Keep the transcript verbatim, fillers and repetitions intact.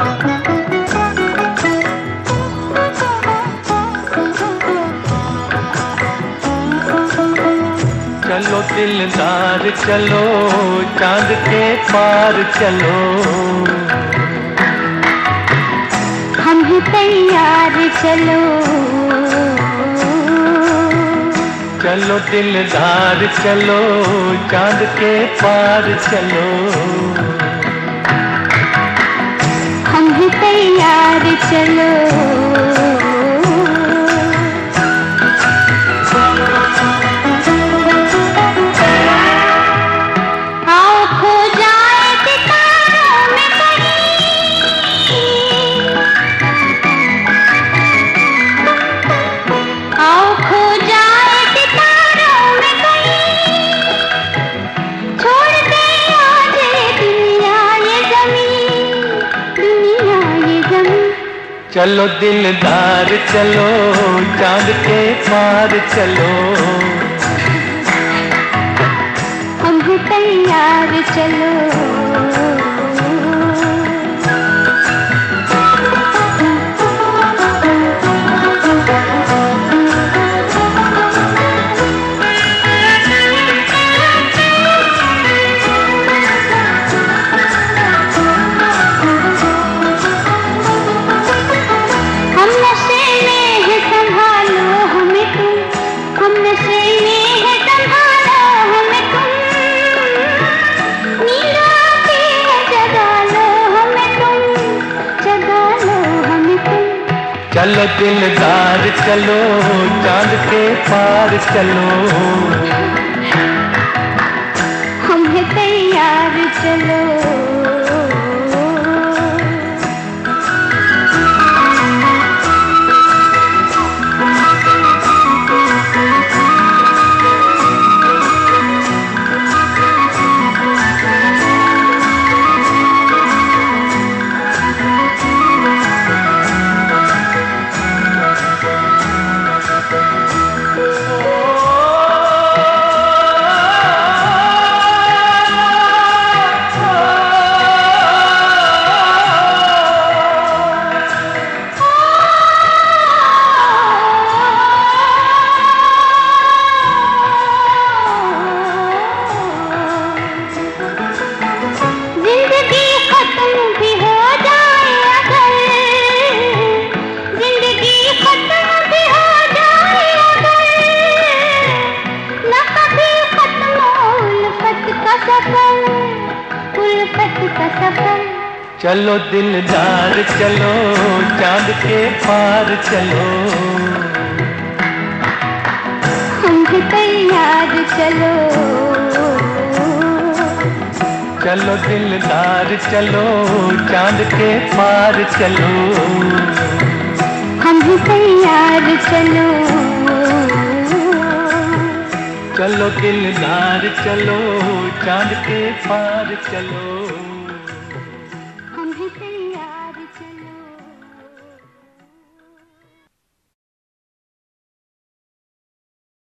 चलो दिलदार चलो चांद के पार चलो, हम ही तैयार चलो। चलो दिलदार चलो चांद के पार चलो, हम ही तैयार चलो। चलो दिलदार चलो चांद के पार चलो, हम भी तैयार चलो। चलो दिलदार चलो चांद के पार चलो, हम हैं तैयार चलो। चलो दिलदार चलो चांद के पार चलो, हम भी तैयार चलो। चलो दिलदार चलो चांद के पार चलो, हम भी तैयार चलो। चलो दिलदार चलो चांद के पार चलो।